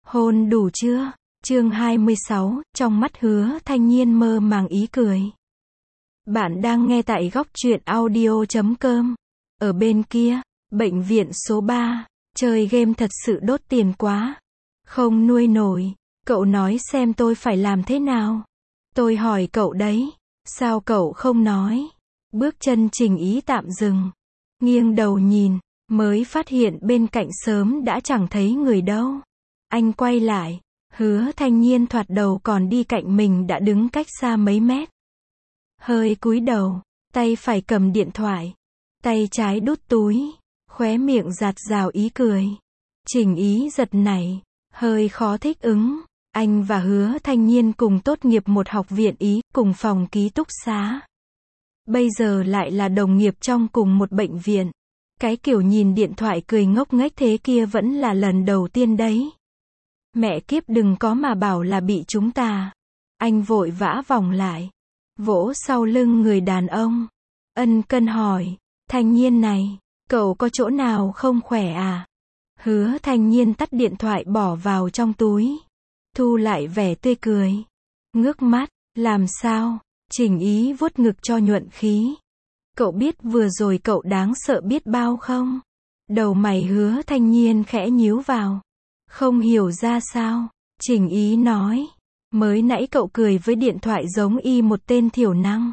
Hôn đủ chưa? Chương 26, trong mắt Hứa Thanh Nhiên mơ màng ý cười. Bạn đang nghe tại góc truyện audio.com. Ở bên kia, bệnh viện số 3, chơi game thật sự đốt tiền quá. Không nuôi nổi, cậu nói xem tôi phải làm thế nào? Tôi hỏi cậu đấy, sao cậu không nói? Bước chân Trình Ý tạm dừng, nghiêng đầu nhìn, mới phát hiện bên cạnh sớm đã chẳng thấy người đâu. Anh quay lại, Hứa Thanh Nhiên thoạt đầu còn đi cạnh mình đã đứng cách xa mấy mét. Hơi cúi đầu, tay phải cầm điện thoại, tay trái đút túi, khóe miệng dạt dào ý cười. Trình Ý giật nảy, hơi khó thích ứng. Anh và Hứa Thanh Nhiên cùng tốt nghiệp một học viện Ý, cùng phòng ký túc xá. Bây giờ lại là đồng nghiệp trong cùng một bệnh viện. Cái kiểu nhìn điện thoại cười ngốc nghếch thế kia vẫn là lần đầu tiên đấy. Mẹ kiếp, đừng có mà bảo là bị chúng ta. Anh vội vã vòng lại, vỗ sau lưng người đàn ông, ân cần hỏi, Thanh Nhiên này, cậu có chỗ nào không khỏe à? Hứa Thanh Nhiên tắt điện thoại bỏ vào trong túi, thu lại vẻ tươi cười, ngước mắt, làm sao? Trình Ý vuốt ngực cho nhuận khí. Cậu biết vừa rồi cậu đáng sợ biết bao không? Đầu mày Hứa Thanh Nhiên khẽ nhíu vào. Không hiểu ra sao? Trình Ý nói. Mới nãy cậu cười với điện thoại giống y một tên thiểu năng.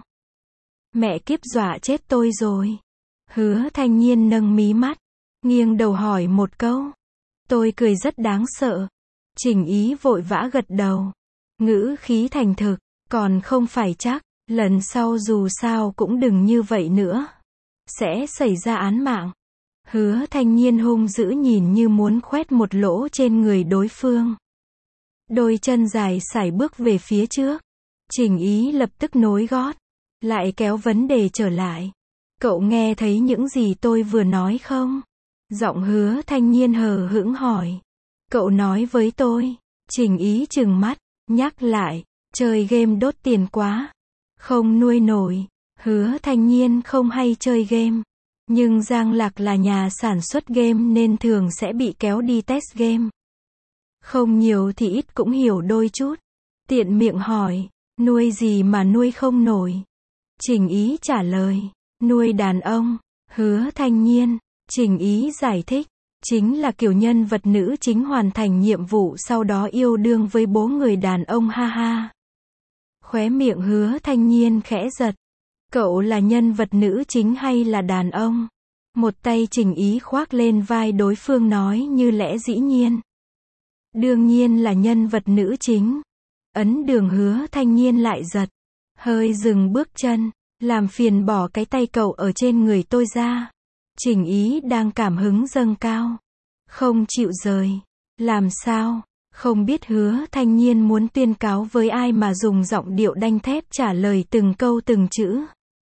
Mẹ kiếp, dọa chết tôi rồi. Hứa Thanh Nhiên nâng mí mắt, nghiêng đầu hỏi một câu. Tôi cười rất đáng sợ. Trình Ý vội vã gật đầu, ngữ khí thành thực, còn không phải chắc, lần sau dù sao cũng đừng như vậy nữa. Sẽ xảy ra án mạng. Hứa Thanh Nhiên hung dữ nhìn như muốn khoét một lỗ trên người đối phương. Đôi chân dài sải bước về phía trước. Trình Ý lập tức nối gót, lại kéo vấn đề trở lại. Cậu nghe thấy những gì tôi vừa nói không? Giọng Hứa Thanh Nhiên hờ hững hỏi. Cậu nói với tôi. Trình Ý trừng mắt, nhắc lại, chơi game đốt tiền quá. Không nuôi nổi. Hứa Thanh Nhiên không hay chơi game. Nhưng Giang Lạc là nhà sản xuất game nên thường sẽ bị kéo đi test game. Không nhiều thì ít cũng hiểu đôi chút. Tiện miệng hỏi, nuôi gì mà nuôi không nổi? Trình Ý trả lời, nuôi đàn ông. Hứa Thanh Nhiên. Trình Ý giải thích, chính là kiểu nhân vật nữ chính hoàn thành nhiệm vụ sau đó yêu đương với bố người đàn ông, ha ha. Khóe miệng Hứa Thanh Nhiên khẽ giật. Cậu là nhân vật nữ chính hay là đàn ông? Một tay Trình Ý khoác lên vai đối phương nói như lẽ dĩ nhiên. Đương nhiên là nhân vật nữ chính. Ấn Đường. Hứa Thanh Nhiên lại giật, hơi dừng bước chân, làm phiền bỏ cái tay cậu ở trên người tôi ra. Trình Ý đang cảm hứng dâng cao, không chịu rời. Làm sao? Không biết Hứa Thanh Nhiên muốn tuyên cáo với ai mà dùng giọng điệu đanh thép trả lời từng câu từng chữ.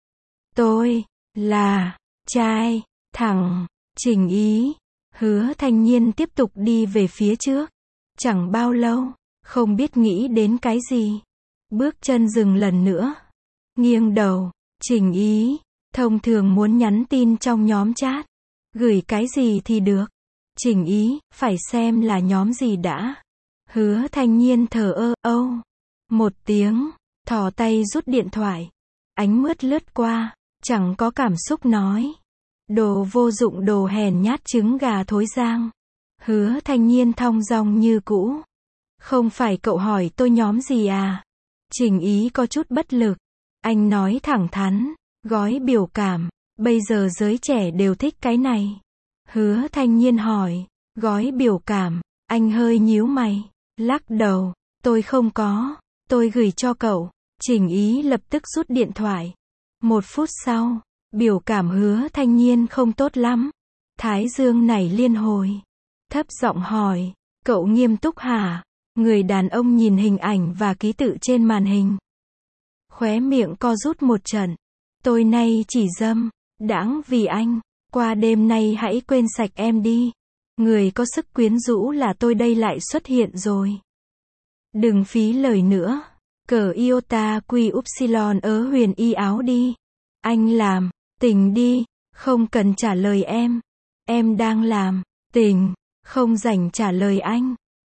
Tôi là trai thẳng. Trình Ý. Hứa Thanh Nhiên tiếp tục đi về phía trước. Chẳng bao lâu, không biết nghĩ đến cái gì, bước chân dừng lần nữa, nghiêng đầu. Trình Ý, thông thường muốn nhắn tin trong nhóm chat, gửi cái gì thì được? Trình Ý, phải xem là nhóm gì đã. Hứa Thanh Nhiên thờ ơ một tiếng, thò tay rút điện thoại, ánh mướt lướt qua, chẳng có cảm xúc nói. Đồ vô dụng, đồ hèn nhát, trứng gà thối giang. Hứa Thanh Nhiên thong dong như cũ. Không phải cậu hỏi tôi nhóm gì à? Trình Ý có chút bất lực. Anh nói thẳng thắn, gói biểu cảm. Bây giờ giới trẻ đều thích cái này. Hứa Thanh Nhiên hỏi, gói biểu cảm. Anh hơi nhíu mày, lắc đầu. Tôi không có, tôi gửi cho cậu. Trình Ý lập tức rút điện thoại. 1 phút sau, biểu cảm Hứa Thanh Nhiên không tốt lắm. Thái dương nảy liên hồi. Thấp giọng hỏi, cậu nghiêm túc hả? Người đàn ông nhìn hình ảnh và ký tự trên màn hình, khóe miệng co rút một trận. Tôi nay chỉ dâm đãng vì anh. Qua đêm nay hãy quên sạch em đi. Người có sức quyến rũ là tôi đây lại xuất hiện rồi. Đừng phí lời nữa. Cờ Iota Quy Upsilon ớ huyền y áo đi. Anh làm tình đi, không cần trả lời em. Em đang làm tình, không rảnh trả lời anh.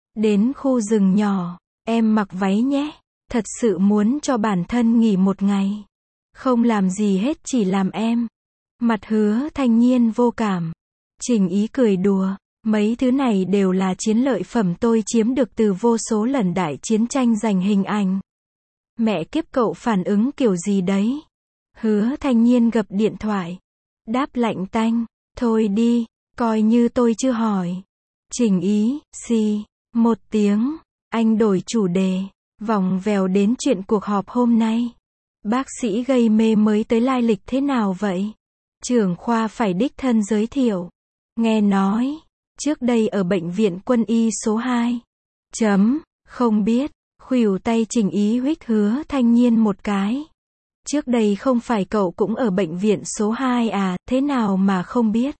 Đến khu rừng nhỏ, em mặc váy nhé. Thật sự muốn cho bản thân nghỉ một ngày. Không làm gì hết chỉ làm em. Mặt Hứa Thanh Nhiên vô cảm. Trình Ý cười đùa. Mấy thứ này đều là chiến lợi phẩm tôi chiếm được từ vô số lần đại chiến tranh giành hình ảnh. Mẹ kiếp, cậu phản ứng kiểu gì đấy? Hứa Thanh Nhiên gập điện thoại. Đáp lạnh tanh. Thôi đi, coi như tôi chưa hỏi. Trình Ý, xì. Một tiếng. Anh đổi chủ đề. Vòng vèo đến chuyện cuộc họp hôm nay. Bác sĩ gây mê mới tới lai lịch thế nào vậy? Trưởng khoa phải đích thân giới thiệu. Nghe nói, trước đây ở bệnh viện quân y số 2. Không biết, khuỷu tay Trình Ý huých Hứa Thanh Nhiên một cái. Trước đây không phải cậu cũng ở bệnh viện số 2 à, thế nào mà không biết?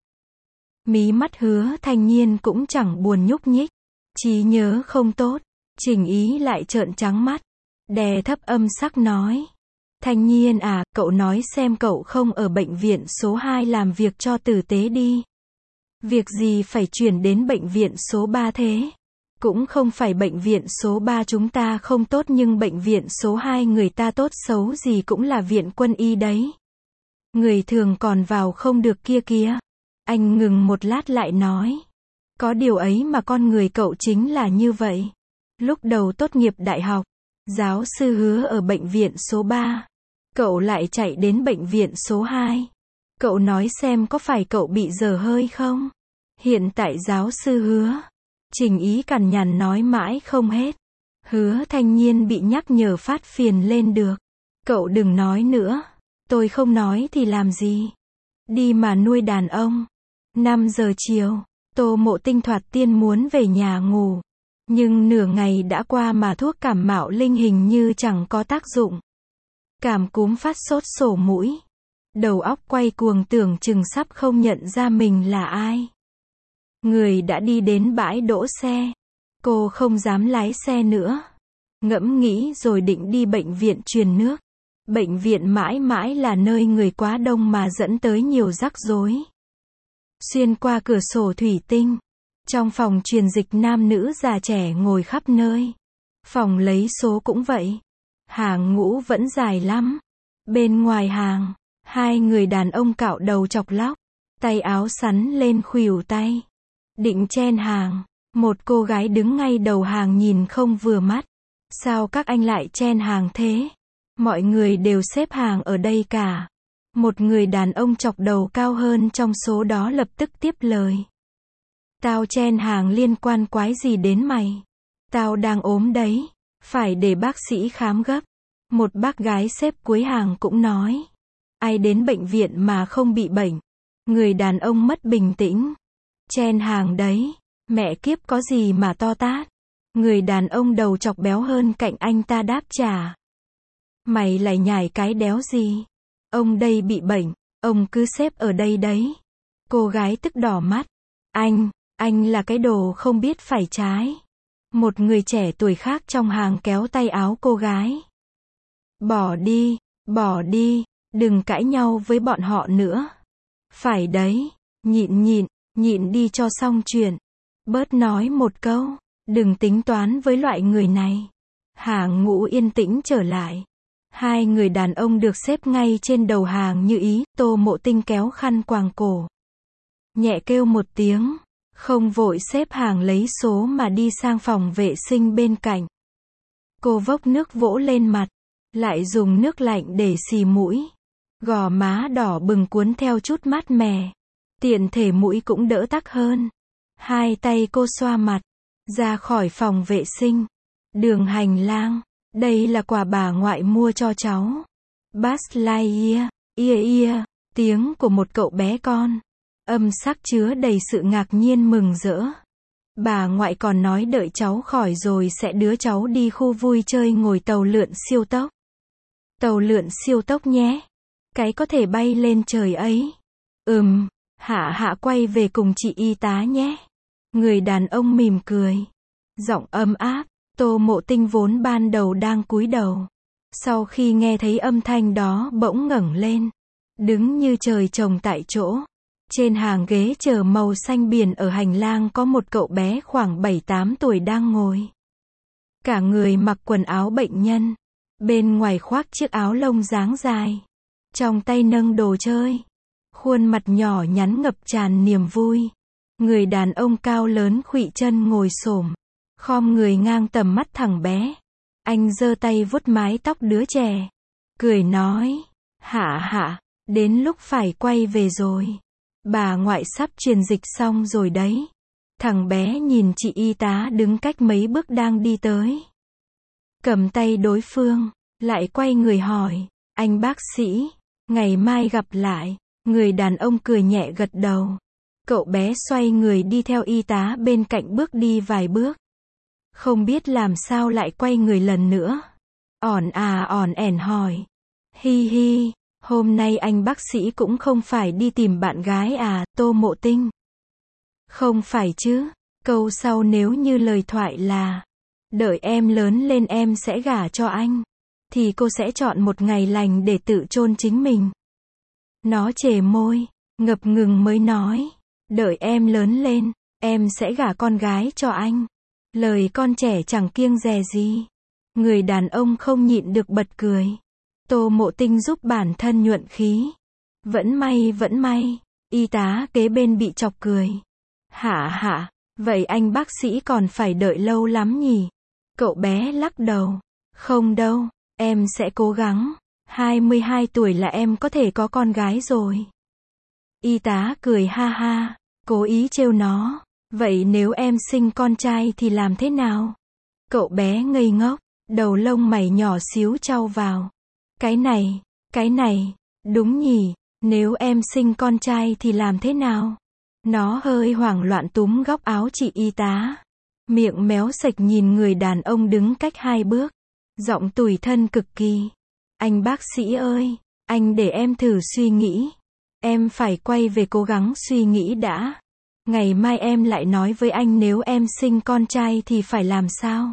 Mí mắt Hứa Thanh Nhiên cũng chẳng buồn nhúc nhích. Trí nhớ không tốt. Trình Ý lại trợn trắng mắt. Đè thấp âm sắc nói. Thanh Nhiên à, cậu nói xem cậu không ở bệnh viện số 2 làm việc cho tử tế đi. Việc gì phải chuyển đến bệnh viện số 3 thế? Cũng không phải bệnh viện số 3 chúng ta không tốt nhưng bệnh viện số 2 người ta tốt xấu gì cũng là viện quân y đấy. Người thường còn vào không được kia kìa. Anh ngừng một lát lại nói. Có điều ấy mà con người cậu chính là như vậy. Lúc đầu tốt nghiệp đại học, giáo sư Hứa ở bệnh viện số 3. Cậu lại chạy đến bệnh viện số 2. Cậu nói xem có phải cậu bị dở hơi không? Hiện tại giáo sư Hứa. Trình Ý cằn nhằn nói mãi không hết. Hứa Thanh Nhiên bị nhắc nhở phát phiền lên được. Cậu đừng nói nữa. Tôi không nói thì làm gì? Đi mà nuôi đàn ông. 5 giờ chiều, Tô Mộ Tinh thoạt tiên muốn về nhà ngủ. Nhưng nửa ngày đã qua mà thuốc cảm mạo linh hình như chẳng có tác dụng. Cảm cúm phát sốt sổ mũi. Đầu óc quay cuồng tưởng chừng sắp không nhận ra mình là ai. Người đã đi đến bãi đỗ xe. Cô không dám lái xe nữa. Ngẫm nghĩ rồi định đi bệnh viện truyền nước. Bệnh viện mãi mãi là nơi người quá đông mà dẫn tới nhiều rắc rối. Xuyên qua cửa sổ thủy tinh. Trong phòng truyền dịch nam nữ già trẻ ngồi khắp nơi. Phòng lấy số cũng vậy. Hàng ngũ vẫn dài lắm. Bên ngoài hàng, 2 người đàn ông cạo đầu chọc lóc. Tay áo sắn lên khuỷu tay. Định chen hàng. Một cô gái đứng ngay đầu hàng nhìn không vừa mắt. Sao các anh lại chen hàng thế? Mọi người đều xếp hàng ở đây cả. Một người đàn ông chọc đầu cao hơn trong số đó lập tức tiếp lời. Tao chen hàng liên quan quái gì đến mày? Tao đang ốm đấy. Phải để bác sĩ khám gấp. Một bác gái xếp cuối hàng cũng nói. Ai đến bệnh viện mà không bị bệnh? Người đàn ông mất bình tĩnh. Chen hàng đấy. Mẹ kiếp có gì mà to tát? Người đàn ông đầu chọc béo hơn cạnh anh ta đáp trả. Mày lại nhảy cái đéo gì? Ông đây bị bệnh. Ông cứ xếp ở đây đấy. Cô gái tức đỏ mắt. Anh là cái đồ không biết phải trái. Một người trẻ tuổi khác trong hàng kéo tay áo cô gái. Bỏ đi, đừng cãi nhau với bọn họ nữa. Phải đấy, nhịn đi cho xong chuyện. Bớt nói một câu, đừng tính toán với loại người này. Hàng ngũ yên tĩnh trở lại. 2 người đàn ông được xếp ngay trên đầu hàng như ý, Tô Mộ Tinh kéo khăn quàng cổ. Nhẹ kêu một tiếng, không vội xếp hàng lấy số mà đi sang phòng vệ sinh bên cạnh. Cô vốc nước vỗ lên mặt, lại dùng nước lạnh để xì mũi. Gò má đỏ bừng cuốn theo chút mát mẻ. Tiện thể mũi cũng đỡ tắc hơn. 2 tay cô xoa mặt, ra khỏi phòng vệ sinh. Đường hành lang, đây là quà bà ngoại mua cho cháu. Buzz Lightyear, ia, tiếng của một cậu bé con. Âm sắc chứa đầy sự ngạc nhiên mừng rỡ. Bà ngoại còn nói đợi cháu khỏi rồi sẽ đưa cháu đi khu vui chơi ngồi tàu lượn siêu tốc. Tàu lượn siêu tốc nhé. Cái có thể bay lên trời ấy. Hạ quay về cùng chị y tá nhé. Người đàn ông mỉm cười. Giọng ấm áp. Tô Mộ Tinh vốn ban đầu đang cúi đầu. Sau khi nghe thấy âm thanh đó bỗng ngẩng lên. Đứng như trời trồng tại chỗ. Trên hàng ghế chờ màu xanh biển ở hành lang có một cậu bé khoảng 7-8 tuổi đang ngồi. Cả người mặc quần áo bệnh nhân. Bên ngoài khoác chiếc áo lông dáng dài. Trong tay nâng đồ chơi. Khuôn mặt nhỏ nhắn ngập tràn niềm vui. Người đàn ông cao lớn khuỵu chân ngồi xổm, khom người ngang tầm mắt thằng bé. Anh giơ tay vuốt mái tóc đứa trẻ. Cười nói. Hạ hạ, đến lúc phải quay về rồi. Bà ngoại sắp truyền dịch xong rồi đấy. Thằng bé nhìn chị y tá đứng cách mấy bước đang đi tới. Cầm tay đối phương, lại quay người hỏi. Anh bác sĩ, ngày mai gặp lại. Người đàn ông cười nhẹ gật đầu. Cậu bé xoay người đi theo y tá bên cạnh bước đi vài bước. Không biết làm sao lại quay người lần nữa. Ỏn ẻn hỏi. Hi hi, hôm nay anh bác sĩ cũng không phải đi tìm bạn gái à, Tô Mộ Tinh? Không phải chứ, câu sau nếu như lời thoại là đợi em lớn lên em sẽ gả cho anh, thì cô sẽ chọn một ngày lành để tự chôn chính mình. Nó chề môi, ngập ngừng mới nói. Đợi em lớn lên, em sẽ gả con gái cho anh. Lời con trẻ chẳng kiêng dè gì. Người đàn ông không nhịn được bật cười. Tô Mộ Tinh giúp bản thân nhuận khí. Vẫn may. Y tá kế bên bị chọc cười. Hạ, vậy anh bác sĩ còn phải đợi lâu lắm nhỉ? Cậu bé lắc đầu. Không đâu, em sẽ cố gắng. 22 tuổi là em có thể có con gái rồi. Y tá cười ha ha, cố ý trêu nó. Vậy nếu em sinh con trai thì làm thế nào? Cậu bé ngây ngốc, đầu lông mày nhỏ xíu chau vào. Cái này, đúng nhỉ, nếu em sinh con trai thì làm thế nào? Nó hơi hoảng loạn túm góc áo chị y tá. Miệng méo sạch nhìn người đàn ông đứng cách 2 bước. Giọng tủi thân cực kỳ. Anh bác sĩ ơi, anh để em thử suy nghĩ. Em phải quay về cố gắng suy nghĩ đã. Ngày mai em lại nói với anh nếu em sinh con trai thì phải làm sao.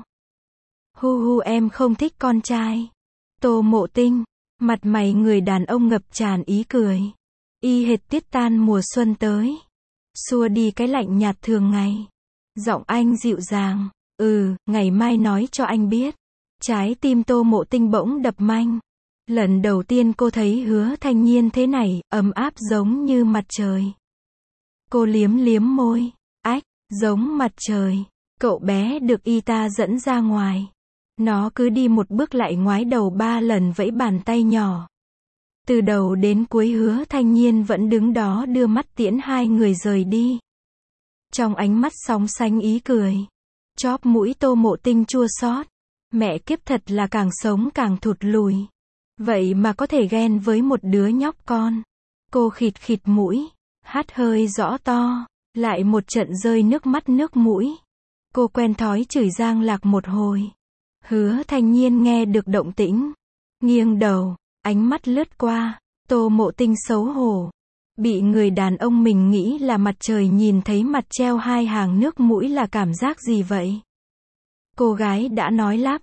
Hu em không thích con trai. Tô Mộ Tinh, mặt mày người đàn ông ngập tràn ý cười. Y hệt tiết tan mùa xuân tới. Xua đi cái lạnh nhạt thường ngày. Giọng anh dịu dàng. Ngày mai nói cho anh biết. Trái tim Tô Mộ Tinh bỗng đập nhanh. Lần đầu tiên cô thấy Hứa Thanh Nhiên thế này, ấm áp giống như mặt trời. Cô liếm môi. Ách, giống mặt trời. Cậu bé được y tá dẫn ra ngoài. Nó cứ đi một bước lại ngoái đầu 3 lần vẫy bàn tay nhỏ. Từ đầu đến cuối Hứa Thanh Nhiên vẫn đứng đó đưa mắt tiễn hai người rời đi. Trong ánh mắt sóng sánh ý cười. Chóp mũi Tô Mộ Tinh chua xót. Mẹ kiếp thật là càng sống càng thụt lùi. Vậy mà có thể ghen với một đứa nhóc con. Cô khịt mũi, hắt hơi rõ to, lại một trận rơi nước mắt nước mũi. Cô quen thói chửi Giang Lạc một hồi. Hứa Thanh Nhiên nghe được động tĩnh, nghiêng đầu, ánh mắt lướt qua. Tô Mộ Tinh xấu hổ. Bị người đàn ông mình nghĩ là mặt trời nhìn thấy mặt treo 2 hàng nước mũi là cảm giác gì vậy? Cô gái đã nói lắp.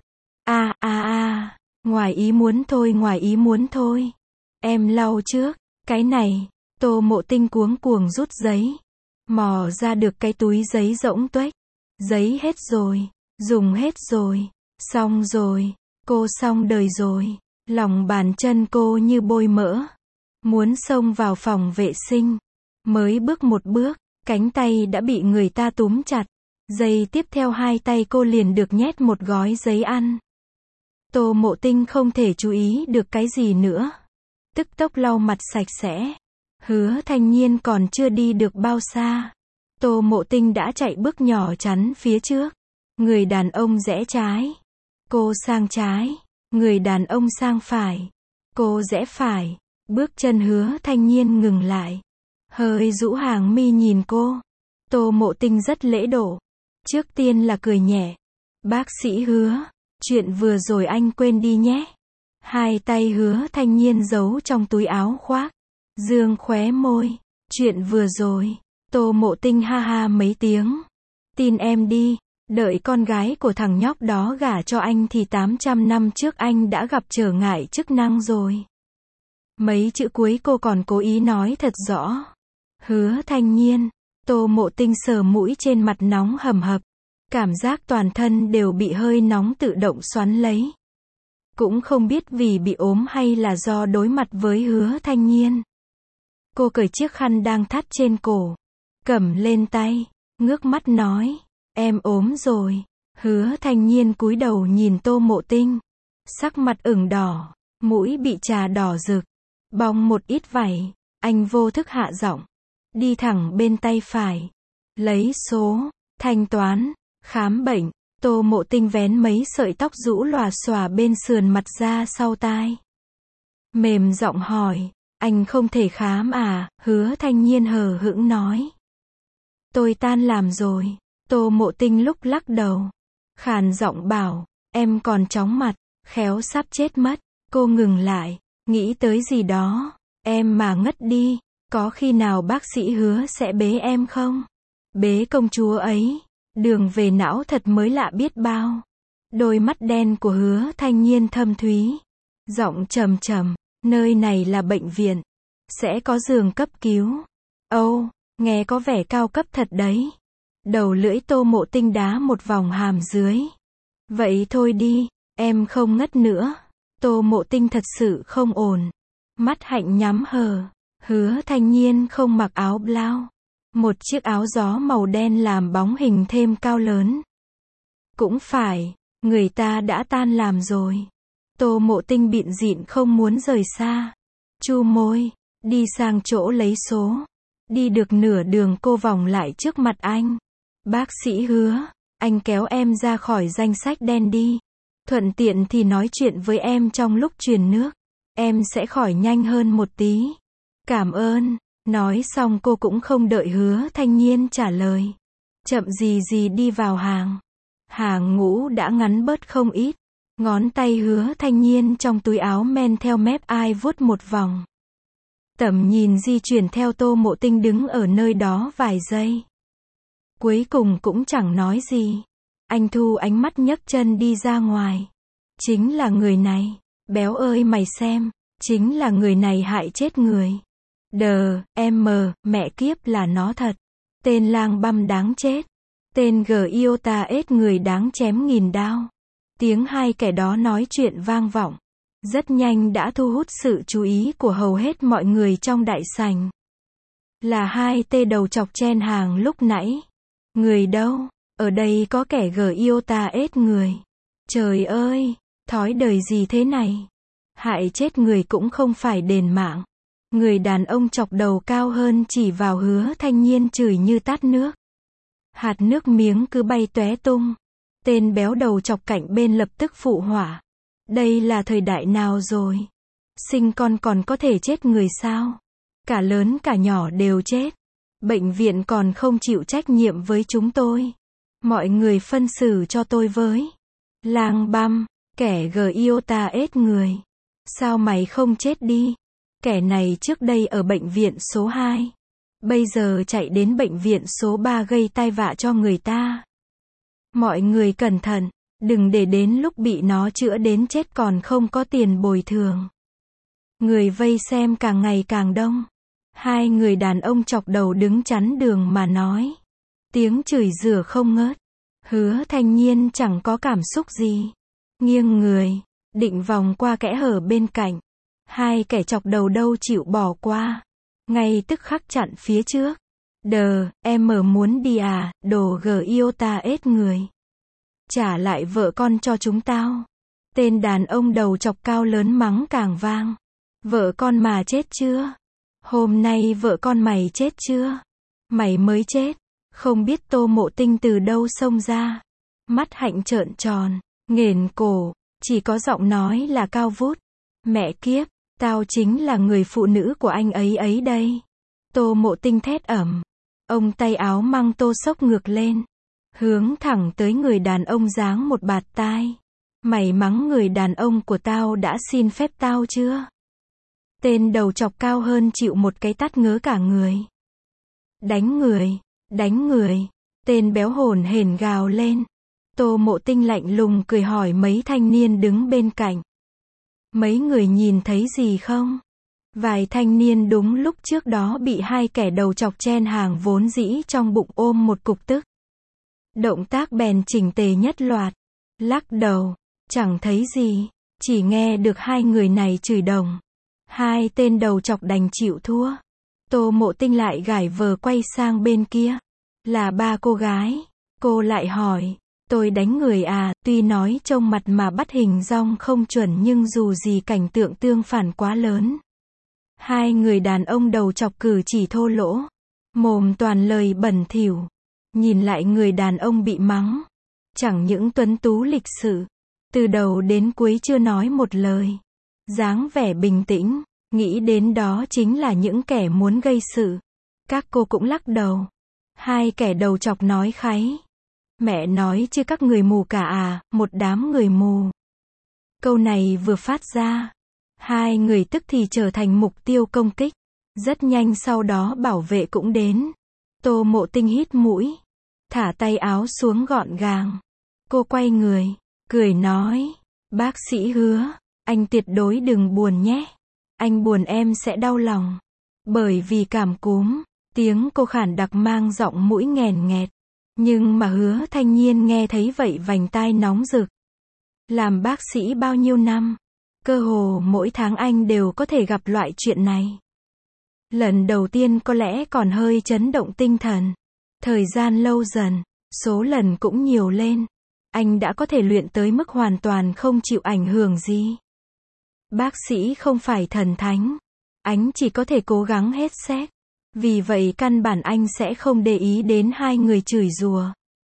Ngoài ý muốn thôi. Em lau trước. Cái này. Tô Mộ Tinh cuống rút giấy. Mò ra được cái túi giấy rỗng tuếch. Giấy hết rồi. Dùng hết rồi. Xong rồi. Cô xong đời rồi. Lòng bàn chân cô như bôi mỡ. Muốn xông vào phòng vệ sinh. Mới bước một bước. Cánh tay đã bị người ta túm chặt. Giây tiếp theo 2 tay cô liền được nhét một gói giấy ăn. Tô Mộ Tinh không thể chú ý được cái gì nữa. Tức tốc lau mặt sạch sẽ. Hứa Thanh Nhiên còn chưa đi được bao xa. Tô Mộ Tinh đã chạy bước nhỏ chắn phía trước. Người đàn ông rẽ trái. Cô sang trái. Người đàn ông sang phải. Cô rẽ phải. Bước chân Hứa Thanh Nhiên ngừng lại. Hơi rũ hàng mi nhìn cô. Tô Mộ Tinh rất lễ độ. Trước tiên là cười nhẹ. Bác sĩ Hứa, chuyện vừa rồi anh quên đi nhé. 2 tay Hứa Thanh Nhiên giấu trong túi áo khoác. Dương khóe môi. Chuyện vừa rồi. Tô Mộ Tinh ha ha mấy tiếng. Tin em đi. Đợi con gái của thằng nhóc đó gả cho anh thì 800 năm trước anh đã gặp trở ngại chức năng rồi. Mấy chữ cuối cô còn cố ý nói thật rõ. Hứa Thanh Nhiên. Tô Mộ Tinh sờ mũi trên mặt nóng hầm hập. Cảm giác toàn thân đều bị hơi nóng tự động xoắn lấy. Cũng không biết vì bị ốm hay là do đối mặt với Hứa Thanh Nhiên. Cô cởi chiếc khăn đang thắt trên cổ. Cầm lên tay. Ngước mắt nói. Em ốm rồi. Hứa Thanh Nhiên cúi đầu nhìn Tô Mộ Tinh. Sắc mặt ửng đỏ. Mũi bị chà đỏ rực. Bong một ít vảy. Anh vô thức hạ giọng. Đi thẳng bên tay phải. Lấy số. Thanh toán. Khám bệnh. Tô Mộ Tinh vén mấy sợi tóc rũ lòa xòa bên sườn mặt ra sau tai. Mềm giọng hỏi. Anh không thể khám à? Hứa Thanh Nhiên hờ hững nói. Tôi tan làm rồi. Tô Mộ Tinh lúc lắc đầu. Khàn giọng bảo. Em còn chóng mặt. Khéo sắp chết mất. Cô ngừng lại. Nghĩ tới gì đó. Em mà ngất đi. Có khi nào bác sĩ hứa sẽ bế em không? Bế công chúa ấy. Đường về não thật mới lạ biết bao. Đôi mắt đen của Hứa Thanh Nhiên thâm thúy. Giọng trầm trầm. Nơi này là bệnh viện. Sẽ có giường cấp cứu. Âu, nghe có vẻ cao cấp thật đấy. Đầu lưỡi Tô Mộ Tinh đá một vòng hàm dưới. Vậy thôi đi, em không ngất nữa. Tô Mộ Tinh thật sự không ổn. Mắt hạnh nhắm hờ. Hứa Thanh Nhiên không mặc áo blau. Một chiếc áo gió màu đen làm bóng hình thêm cao lớn. Cũng phải, người ta đã tan làm rồi. Tô Mộ Tinh bịn dịn không muốn rời xa. Chu môi, đi sang chỗ lấy số. Đi được nửa đường cô vòng lại trước mặt anh. Bác sĩ Hứa, anh kéo em ra khỏi danh sách đen đi. Thuận tiện thì nói chuyện với em trong lúc truyền nước. Em sẽ khỏi nhanh hơn một tí. Cảm ơn. Nói xong cô cũng không đợi Hứa Thanh Nhiên trả lời. Chậm gì gì đi vào hàng. Hàng ngũ đã ngắn bớt không ít. Ngón tay Hứa Thanh Nhiên trong túi áo men theo mép ai vuốt một vòng. Tầm nhìn di chuyển theo Tô Mộ Tinh đứng ở nơi đó vài giây. Cuối cùng cũng chẳng nói gì. Anh thu ánh mắt nhấc chân đi ra ngoài. Chính là người này. Béo ơi mày xem. Chính là người này hại chết người. Mẹ kiếp là nó thật. Tên lang băm đáng chết. Tên Giota ết người đáng chém nghìn đao. Tiếng hai kẻ đó nói chuyện vang vọng. Rất nhanh đã thu hút sự chú ý của hầu hết mọi người trong đại sảnh. Là hai tê đầu chọc chen hàng lúc nãy. Người đâu? Ở đây có kẻ Giota ết người. Trời ơi! Thói đời gì thế này? Hại chết người cũng không phải đền mạng. Người đàn ông chọc đầu cao hơn chỉ vào Hứa Thanh Nhiên chửi như tát nước. Hạt nước miếng cứ bay tóe tung. Tên béo đầu chọc cạnh bên lập tức phụ họa. Đây là thời đại nào rồi? Sinh con còn có thể chết người sao? Cả lớn cả nhỏ đều chết. Bệnh viện còn không chịu trách nhiệm với chúng tôi. Mọi người phân xử cho tôi với. Lang băm, kẻ Giota ết người. Sao mày không chết đi? Kẻ này trước đây ở bệnh viện số 2. Bây giờ chạy đến bệnh viện số 3 gây tai vạ cho người ta. Mọi người cẩn thận, đừng để đến lúc bị nó chữa đến chết còn không có tiền bồi thường. Người vây xem càng ngày càng đông. Hai người đàn ông chọc đầu đứng chắn đường mà nói. Tiếng chửi rủa không ngớt. Hứa Thanh Nhiên chẳng có cảm xúc gì. Nghiêng người, định vòng qua kẽ hở bên cạnh. Hai kẻ chọc đầu đâu chịu bỏ qua. Ngay tức khắc chặn phía trước. Em muốn đi à, đồ Giota ết người. Trả lại vợ con cho chúng tao. Tên đàn ông đầu chọc cao lớn mắng càng vang. Vợ con mà chết chưa? Hôm nay vợ con mày chết chưa? Mày mới chết. Không biết Tô Mộ Tinh từ đâu xông ra. Mắt hạnh trợn tròn, nghển cổ, chỉ có giọng nói là cao vút. Mẹ kiếp, tao chính là người phụ nữ của anh ấy đây. Tô Mộ Tinh thét ẩm. Ông tay áo mang tô xốc ngược lên. Hướng thẳng tới người đàn ông giáng một bạt tai. Mày mắng người đàn ông của tao đã xin phép tao chưa? Tên đầu chọc cao hơn chịu một cái tát ngớ cả người. Đánh người, đánh người. Tên béo hổn hển gào lên. Tô Mộ Tinh lạnh lùng cười hỏi mấy thanh niên đứng bên cạnh. Mấy người nhìn thấy gì không? Vài thanh niên đúng lúc trước đó bị hai kẻ đầu chọc chen hàng vốn dĩ trong bụng ôm một cục tức. Động tác bèn chỉnh tề nhất loạt. Lắc đầu. Chẳng thấy gì. Chỉ nghe được hai người này chửi đồng. Hai tên đầu chọc đành chịu thua. Tô Mộ Tinh lại gải vờ quay sang bên kia. Là ba cô gái. Cô lại hỏi. Tôi đánh người à, tuy nói trông mặt mà bắt hình dong không chuẩn nhưng dù gì cảnh tượng tương phản quá lớn. Hai người đàn ông đầu chọc cử chỉ thô lỗ. Mồm toàn lời bẩn thỉu. Nhìn lại người đàn ông bị mắng. Chẳng những tuấn tú lịch sự. Từ đầu đến cuối chưa nói một lời. Dáng vẻ bình tĩnh. Nghĩ đến đó chính là những kẻ muốn gây sự. Các cô cũng lắc đầu. Hai kẻ đầu chọc nói kháy. Mẹ nói chứ các người mù cả à, một đám người mù. Câu này vừa phát ra. Hai người tức thì trở thành mục tiêu công kích. Rất nhanh sau đó bảo vệ cũng đến. Tô Mộ Tinh hít mũi. Thả tay áo xuống gọn gàng. Cô quay người. Cười nói. Bác sĩ Hứa. Anh tuyệt đối đừng buồn nhé. Anh buồn em sẽ đau lòng. Bởi vì cảm cúm. Tiếng cô khản đặc mang giọng mũi nghèn nghẹt. Nhưng mà Hứa Thanh Nhiên nghe thấy vậy vành tai nóng rực. Làm bác sĩ bao nhiêu năm. Cơ hồ mỗi tháng anh đều có thể gặp loại chuyện này. Lần đầu tiên có lẽ còn hơi chấn động tinh thần. Thời gian lâu dần, số lần cũng nhiều lên. Anh đã có thể luyện tới mức hoàn toàn không chịu ảnh hưởng gì. Bác sĩ không phải thần thánh. Anh chỉ có thể cố gắng hết xét. Vì vậy căn bản anh sẽ không để ý đến hai người chửi rủa.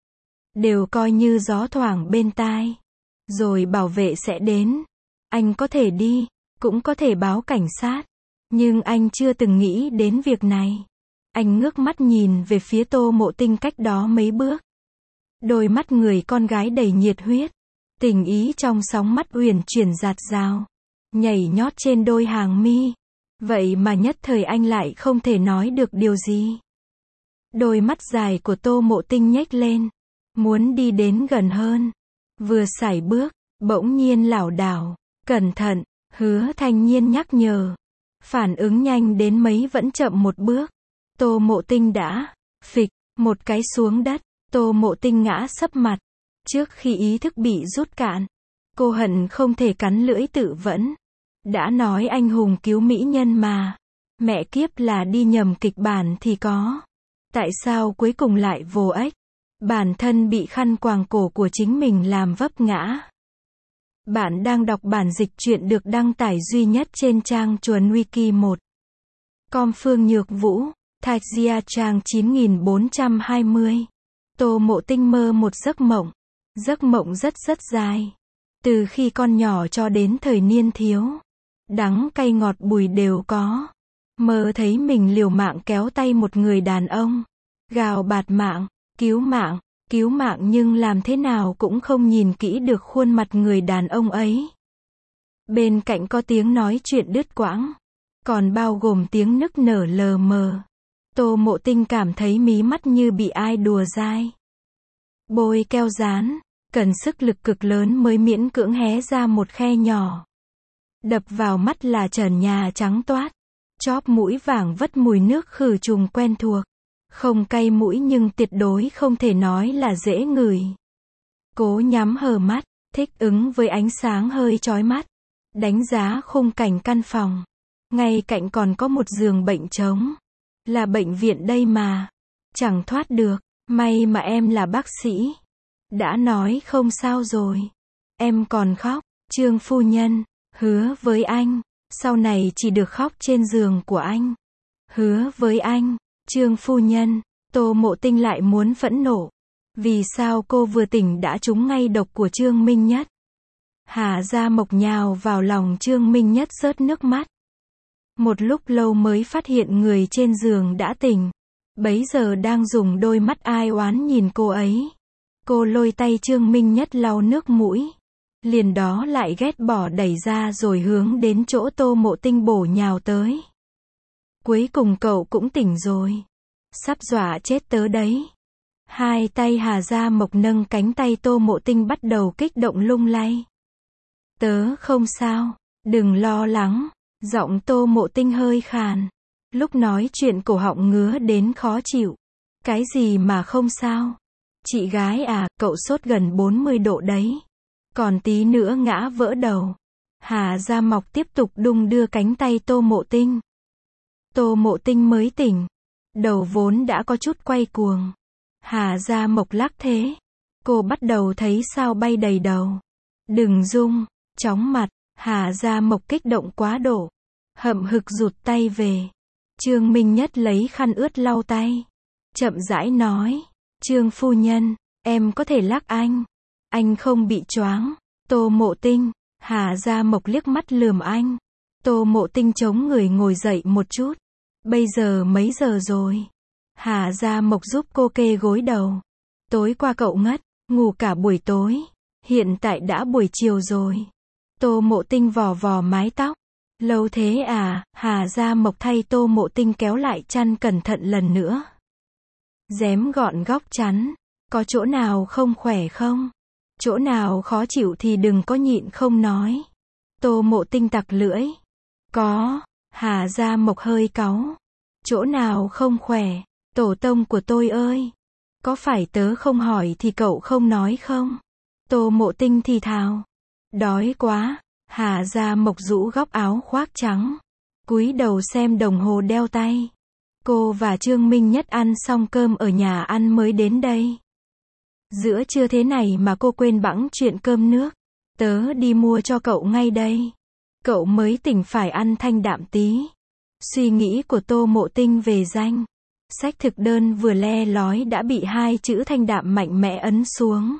Đều coi như gió thoảng bên tai. Rồi bảo vệ sẽ đến. Anh có thể đi, cũng có thể báo cảnh sát. Nhưng anh chưa từng nghĩ đến việc này. Anh ngước mắt nhìn về phía Tô Mộ Tinh cách đó mấy bước. Đôi mắt người con gái đầy nhiệt huyết. Tình ý trong sóng mắt uyển chuyển dạt dào. Nhảy nhót trên đôi hàng mi. Vậy mà nhất thời anh lại không thể nói được điều gì. Đôi mắt dài của Tô Mộ Tinh nhếch lên. Muốn đi đến gần hơn. Vừa sải bước, bỗng nhiên lảo đảo. Cẩn thận, Hứa Thanh Nhiên nhắc nhở. Phản ứng nhanh đến mấy vẫn chậm một bước. Tô Mộ Tinh đã phịch một cái xuống đất. Tô Mộ Tinh ngã sấp mặt. Trước khi ý thức bị rút cạn, cô hận không thể cắn lưỡi tự vẫn. Đã nói anh hùng cứu mỹ nhân mà. Mẹ kiếp là đi nhầm kịch bản thì có. Tại sao cuối cùng lại vô ích? Bản thân bị khăn quàng cổ của chính mình làm vấp ngã. Bạn đang đọc bản dịch truyện được đăng tải duy nhất trên trang Chuồn Wiki 1. Com Phương Nhược Vũ, Thạch Gia trang 9420. Tô Mộ Tinh mơ một giấc mộng. Giấc mộng rất dài. Từ khi con nhỏ cho đến thời niên thiếu. Đắng cay ngọt bùi đều có. Mơ thấy mình liều mạng kéo tay một người đàn ông. Gào bạt mạng, cứu mạng nhưng làm thế nào cũng không nhìn kỹ được khuôn mặt người đàn ông ấy. Bên cạnh có tiếng nói chuyện đứt quãng. Còn bao gồm tiếng nức nở lờ mờ. Tô Mộ Tinh cảm thấy mí mắt như bị ai đùa dai. Bôi keo dán, cần sức lực cực lớn mới miễn cưỡng hé ra một khe nhỏ. Đập vào mắt là trần nhà trắng toát. Chóp mũi vàng vất mùi nước khử trùng quen thuộc. Không cay mũi nhưng tuyệt đối không thể nói là dễ ngửi. Cố nhắm hờ mắt, thích ứng với ánh sáng hơi chói mắt. Đánh giá khung cảnh căn phòng. Ngay cạnh còn có một giường bệnh trống. Là bệnh viện đây mà. Chẳng thoát được. May mà em là bác sĩ. Đã nói không sao rồi. Em còn khóc. Trương phu nhân. Hứa với anh. Sau này chỉ được khóc trên giường của anh. Hứa với anh. Trương phu nhân. Tô Mộ Tinh lại muốn phẫn nộ. Vì sao cô vừa tỉnh đã trúng ngay độc của Trương Minh Nhất? Hà Gia Mộc nhào vào lòng Trương Minh Nhất rớt nước mắt. Một lúc lâu mới phát hiện người trên giường đã tỉnh. Bấy giờ đang dùng đôi mắt ai oán nhìn cô ấy. Cô lôi tay Trương Minh Nhất lau nước mũi. Liền đó lại ghét bỏ đẩy ra rồi hướng đến chỗ Tô Mộ Tinh bổ nhào tới. Cuối cùng cậu cũng tỉnh rồi. Sắp dọa chết tớ đấy. Hai tay Hà Gia Mộc nâng cánh tay Tô Mộ Tinh bắt đầu kích động lung lay. Tớ không sao, đừng lo lắng. Giọng Tô Mộ Tinh hơi khàn. Lúc nói chuyện cổ họng ngứa đến khó chịu. Cái gì mà không sao? Chị gái à, cậu sốt gần 40 độ đấy. Còn tí nữa ngã vỡ đầu. Hà Gia Mộc tiếp tục đung đưa cánh tay Tô Mộ Tinh. Tô Mộ Tinh mới tỉnh. Đầu vốn đã có chút quay cuồng. Hà Gia Mộc lắc thế. Cô bắt đầu thấy sao bay đầy đầu. Đừng rung, chóng mặt. Hà Gia Mộc kích động quá độ. Hậm hực rụt tay về. Trương Minh Nhất lấy khăn ướt lau tay. Chậm rãi nói. Trương phu nhân, em có thể lắc anh. Anh không bị choáng. Tô Mộ Tinh. Hà Gia Mộc liếc mắt lườm anh. Tô Mộ Tinh chống người ngồi dậy một chút. Bây giờ mấy giờ rồi? Hà Gia Mộc giúp cô kê gối đầu. Tối qua cậu ngất, ngủ cả buổi tối. Hiện tại đã buổi chiều rồi. Tô Mộ Tinh vò vò mái tóc. Lâu thế à? Hà Gia Mộc thay Tô Mộ Tinh kéo lại chăn cẩn thận lần nữa. Rém gọn góc chắn. Có chỗ nào không khỏe không? Chỗ nào khó chịu thì đừng có nhịn không nói. Tô Mộ Tinh tặc lưỡi. Có. Hà Gia Mộc hơi cáu. Chỗ nào không khỏe? Tổ tông của tôi ơi! Có phải tớ không hỏi thì cậu không nói không? Tô Mộ Tinh thì thào. Đói quá. Hà Gia Mộc rũ góc áo khoác trắng. Cúi đầu xem đồng hồ đeo tay. Cô và Trương Minh Nhất ăn xong cơm ở nhà ăn mới đến đây. Giữa trưa thế này mà cô quên bẵng chuyện cơm nước. Tớ đi mua cho cậu ngay đây. Cậu mới tỉnh phải ăn thanh đạm tí. Suy nghĩ của Tô Mộ Tinh về danh sách thực đơn vừa le lói đã bị hai chữ thanh đạm mạnh mẽ ấn xuống.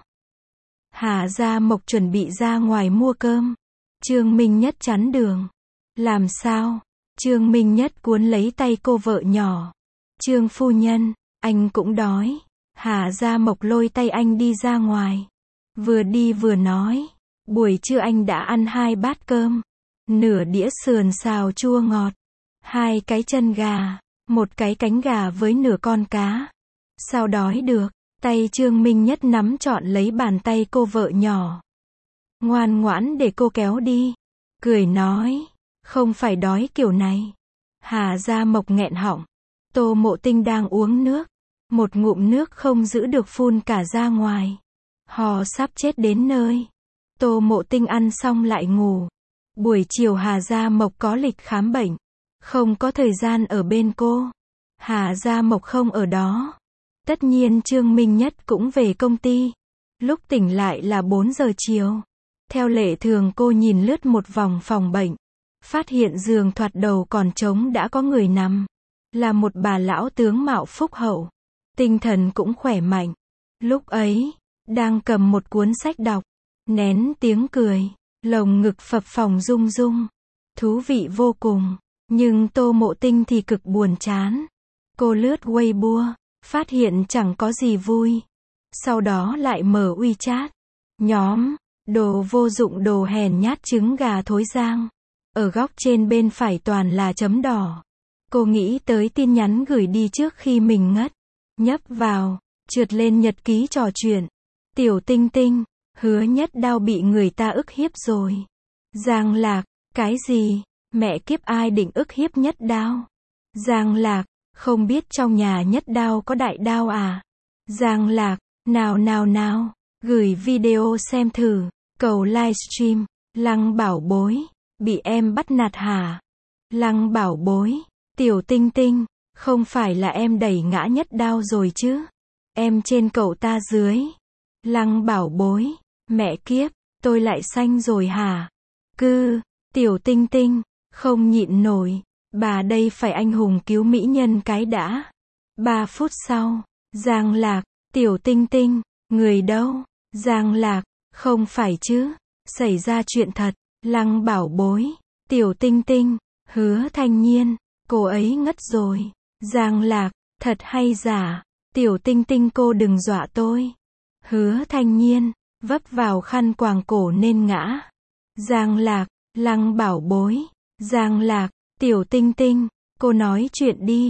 Hà Gia Mộc chuẩn bị ra ngoài mua cơm. Trương Minh Nhất chắn đường. Làm sao? Trương Minh Nhất cuốn lấy tay cô vợ nhỏ. Trương phu nhân, anh cũng đói. Hà Gia Mộc lôi tay anh đi ra ngoài. Vừa đi vừa nói. Buổi trưa anh đã ăn 2 bát cơm. Nửa đĩa sườn xào chua ngọt. 2 cái chân gà. 1 cái cánh gà với nửa con cá. Sao đói được? Tay Trương Minh Nhất nắm trọn lấy bàn tay cô vợ nhỏ. Ngoan ngoãn để cô kéo đi. Cười nói. Không phải đói kiểu này. Hà Gia Mộc nghẹn họng. Tô Mộ Tinh đang uống nước. Một ngụm nước không giữ được phun cả ra ngoài. Hò sắp chết đến nơi. Tô Mộ Tinh ăn xong lại ngủ. Buổi chiều Hà Gia Mộc có lịch khám bệnh. Không có thời gian ở bên cô. Hà Gia Mộc không ở đó. Tất nhiên Trương Minh Nhất cũng về công ty. Lúc tỉnh lại là 4 giờ chiều. Theo lệ thường cô nhìn lướt một vòng phòng bệnh. Phát hiện giường thoạt đầu còn trống đã có người nằm. Là một bà lão tướng mạo phúc hậu. Tinh thần cũng khỏe mạnh. Lúc ấy, đang cầm một cuốn sách đọc. Nén tiếng cười. Lồng ngực phập phồng rung rung. Thú vị vô cùng. Nhưng Tô Mộ Tinh thì cực buồn chán. Cô lướt Weibo. Phát hiện chẳng có gì vui. Sau đó lại mở WeChat. Nhóm. Đồ vô dụng đồ hèn nhát trứng gà thối giang. Ở góc trên bên phải toàn là chấm đỏ. Cô nghĩ tới tin nhắn gửi đi trước khi mình ngất. Nhấp vào. Trượt lên nhật ký trò chuyện. Tiểu Tinh Tinh. Hứa Nhất Đao bị người ta ức hiếp rồi. Giang Lạc. Cái gì? Mẹ kiếp ai định ức hiếp Nhất Đao? Giang Lạc. Không biết trong nhà Nhất Đao có đại đao à? Giang Lạc. Nào. Gửi video xem thử. Cầu livestream. Lăng Bảo Bối. Bị em bắt nạt hả? Lăng Bảo Bối. Tiểu Tinh Tinh. Không phải là em đẩy ngã Nhất Đao rồi chứ? Em trên cậu ta dưới. Lăng Bảo Bối. Mẹ kiếp. Tôi lại xanh rồi hả? Tiểu Tinh Tinh. Không nhịn nổi. Bà đây phải anh hùng cứu mỹ nhân cái đã. 3 phút sau. Giang Lạc. Tiểu Tinh Tinh. Người đâu? Giang Lạc. Không phải chứ? Xảy ra chuyện thật. Lăng Bảo Bối. Tiểu Tinh Tinh. Hứa Thanh Nhiên. Cô ấy ngất rồi. Giang Lạc. Thật hay giả? Tiểu Tinh Tinh cô đừng dọa tôi. Hứa Thanh Nhiên. Vấp vào khăn quàng cổ nên ngã. Giang Lạc. Lăng Bảo Bối. Giang Lạc. Tiểu Tinh Tinh. Cô nói chuyện đi.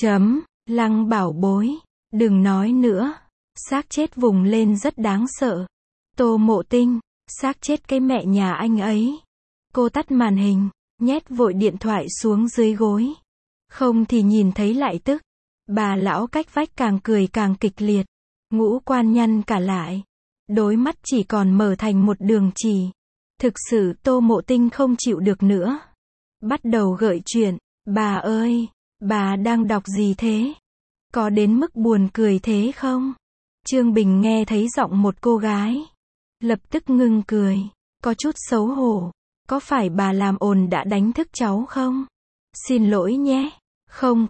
Lăng Bảo Bối. Đừng nói nữa. Xác chết vùng lên rất đáng sợ. Tô Mộ Tinh. Xác chết cái mẹ nhà anh ấy. Cô tắt màn hình. nhét vội điện thoại xuống dưới gối. Không thì nhìn thấy lại tức. Bà lão cách vách càng cười càng kịch liệt. Ngũ quan nhăn cả lại. Đôi mắt chỉ còn mở thành một đường chỉ. Thực sự Tô Mộ Tinh không chịu được nữa. Bắt đầu gợi chuyện. Bà ơi, bà đang đọc gì thế? Có đến mức buồn cười thế không? Trương Bình nghe thấy giọng một cô gái. Lập tức ngưng cười. Có chút xấu hổ. Có phải bà làm ồn đã đánh thức cháu không? Xin lỗi nhé. Không,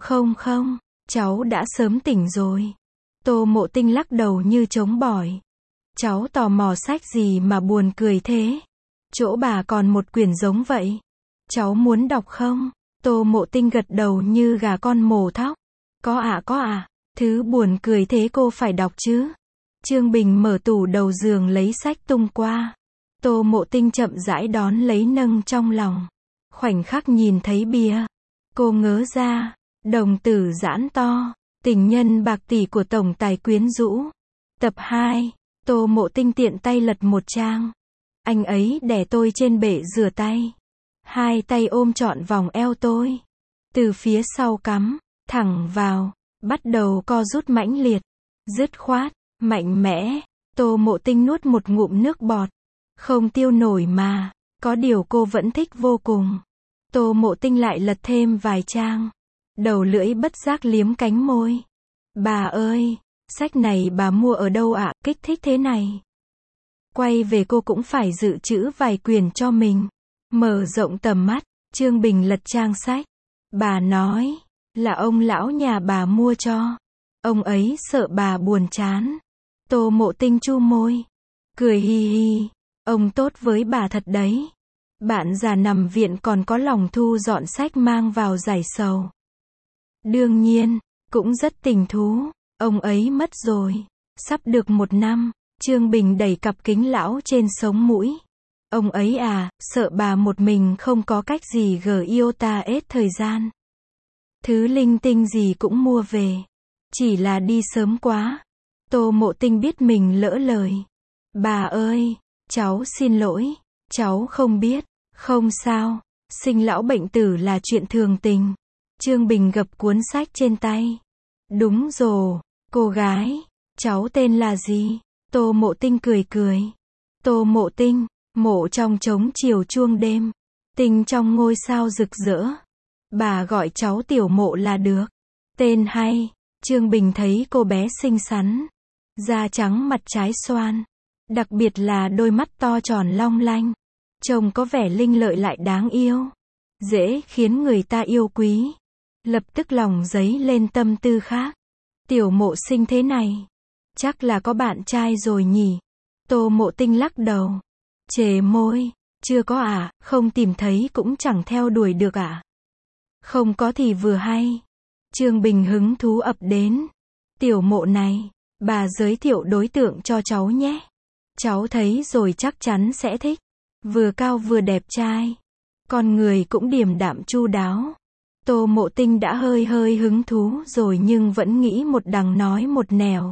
cháu đã sớm tỉnh rồi. Tô Mộ Tinh lắc đầu như trống bỏi. Cháu tò mò sách gì mà buồn cười thế? Chỗ bà còn một quyển giống vậy. Cháu muốn đọc không? Tô Mộ Tinh gật đầu như gà con mổ thóc. Có ạ. Thứ buồn cười thế cô phải đọc chứ. Trương Bình mở tủ đầu giường lấy sách tung qua. Tô Mộ Tinh chậm rãi đón lấy nâng trong lòng. Khoảnh khắc nhìn thấy bìa. Cô ngớ ra. Đồng tử giãn to. Tình nhân bạc tỷ của tổng tài quyến rũ. Tập 2. Tô Mộ Tinh tiện tay lật một trang. Anh ấy đè tôi trên bể rửa tay. Hai tay ôm trọn vòng eo tôi. Từ phía sau cắm, thẳng vào. Bắt đầu co rút mãnh liệt. Dứt khoát, mạnh mẽ. Tô Mộ Tinh nuốt một ngụm nước bọt. Không tiêu nổi mà. Có điều cô vẫn thích vô cùng. Tô Mộ Tinh lại lật thêm vài trang. Đầu lưỡi bất giác liếm cánh môi. Bà ơi, sách này bà mua ở đâu ạ? Kích thích thế này. Quay về cô cũng phải dự trữ vài quyển cho mình. Mở rộng tầm mắt, Trương Bình lật trang sách. Bà nói, là ông lão nhà bà mua cho. Ông ấy sợ bà buồn chán. Tô Mộ Tinh chu môi. Cười hi hi. Ông tốt với bà thật đấy. Bạn già nằm viện còn có lòng thu dọn sách mang vào giải sầu. Đương nhiên, cũng rất tình thú. Ông ấy mất rồi. Sắp được 1 năm. Trương Bình đẩy cặp kính lão trên sống mũi. Ông ấy à, sợ bà một mình không có cách gì iota hết thời gian. Thứ linh tinh gì cũng mua về. Chỉ là đi sớm quá. Tô Mộ Tinh biết mình lỡ lời. Bà ơi, cháu xin lỗi. Cháu không biết. Không sao. Sinh lão bệnh tử là chuyện thường tình. Trương Bình gập cuốn sách trên tay. Đúng rồi, cô gái. Cháu tên là gì? Tô Mộ Tinh cười cười. Tô Mộ Tinh, mộ trong trống chiều chuông đêm. Tinh trong ngôi sao rực rỡ. Bà gọi cháu Tiểu Mộ là được. Tên hay. Trương Bình thấy cô bé xinh xắn. Da trắng mặt trái xoan. Đặc biệt là đôi mắt to tròn long lanh. Trông có vẻ linh lợi lại đáng yêu. Dễ khiến người ta yêu quý. Lập tức lòng dấy lên tâm tư khác. Tiểu Mộ xinh thế này. Chắc là có bạn trai rồi nhỉ. Tô Mộ Tinh lắc đầu. Chề môi. Chưa có à, không tìm thấy cũng chẳng theo đuổi được à. Không có thì vừa hay. Trương Bình hứng thú ập đến. Tiểu Mộ này, bà giới thiệu đối tượng cho cháu nhé. Cháu thấy rồi chắc chắn sẽ thích. Vừa cao vừa đẹp trai. Con người cũng điềm đạm chu đáo. Tô Mộ Tinh đã hơi hứng thú rồi nhưng vẫn nghĩ một đằng nói một nẻo.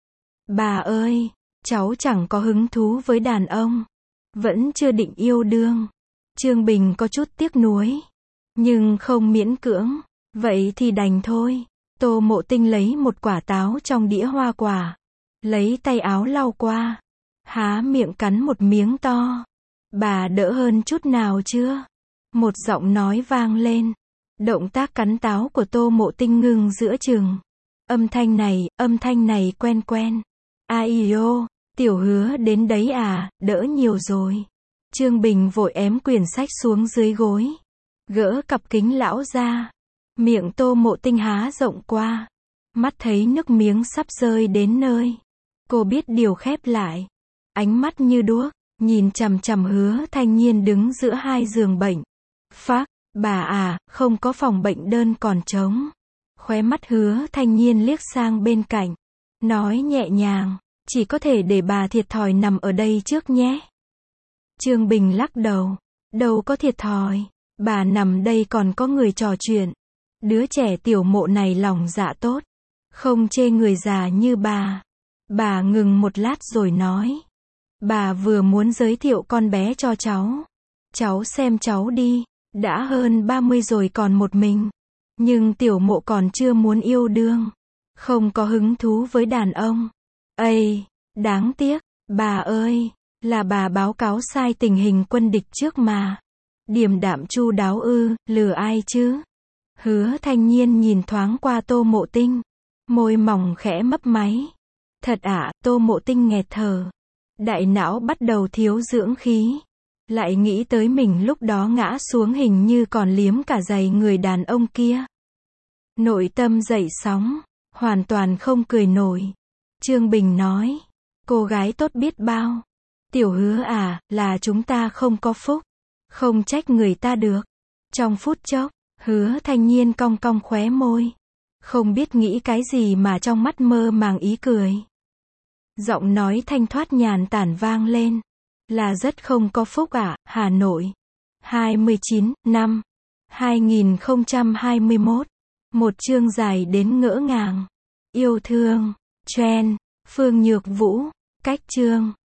Bà ơi, cháu chẳng có hứng thú với đàn ông. Vẫn chưa định yêu đương. Trương Bình có chút tiếc nuối. Nhưng không miễn cưỡng. Vậy thì đành thôi. Tô Mộ Tinh lấy một quả táo trong đĩa hoa quả. Lấy tay áo lau qua. Há miệng cắn một miếng to. Bà đỡ hơn chút nào chưa? Một giọng nói vang lên. Động tác cắn táo của Tô Mộ Tinh ngừng giữa chừng. Âm thanh này quen quen. Ai ô, Tiểu Hứa đến đấy à, đỡ nhiều rồi. Trương Bình vội ém quyển sách xuống dưới gối. Gỡ cặp kính lão ra. Miệng Tô Mộ Tinh há rộng qua. Mắt thấy nước miếng sắp rơi đến nơi. Cô biết điều khép lại. Ánh mắt như đuốc, nhìn chằm chằm Hứa Thanh Nhiên đứng giữa hai giường bệnh. Phác, bà à, không có phòng bệnh đơn còn trống. Khóe mắt Hứa Thanh Nhiên liếc sang bên cạnh. Nói nhẹ nhàng, chỉ có thể để bà thiệt thòi nằm ở đây trước nhé. Trương Bình lắc đầu. Đâu có thiệt thòi. Bà nằm đây còn có người trò chuyện. Đứa trẻ Tiểu Mộ này lòng dạ tốt. Không chê người già như bà. Bà ngừng một lát rồi nói. Bà vừa muốn giới thiệu con bé cho cháu. Cháu xem cháu đi. Đã hơn 30 rồi còn một mình. Nhưng tiểu mộ còn chưa muốn yêu đương. Không có hứng thú với đàn ông. Ây, đáng tiếc, bà ơi, là bà báo cáo sai tình hình quân địch trước mà. Điềm đạm chu đáo ư, lừa ai chứ? Hứa Thanh Nhiên nhìn thoáng qua Tô Mộ Tinh. Môi mỏng khẽ mấp máy. Thật ạ, Tô Mộ Tinh nghẹt thở. Đại não bắt đầu thiếu dưỡng khí. Lại nghĩ tới mình lúc đó ngã xuống hình như còn liếm cả giày người đàn ông kia. Nội tâm dậy sóng, hoàn toàn không cười nổi. Trương Bình nói, cô gái tốt biết bao. Tiểu Hứa à, là chúng ta không có phúc. Không trách người ta được. Trong phút chốc, Hứa Thanh Nhiên cong cong khóe môi. Không biết nghĩ cái gì mà trong mắt mơ màng ý cười. Giọng nói thanh thoát nhàn tản vang lên. Là rất không có phúc ạ, Hà Nội. 29 năm 2021. Một chương dài đến ngỡ ngàng. Yêu thương. Trend. Phương Nhược Vũ. Cách chương.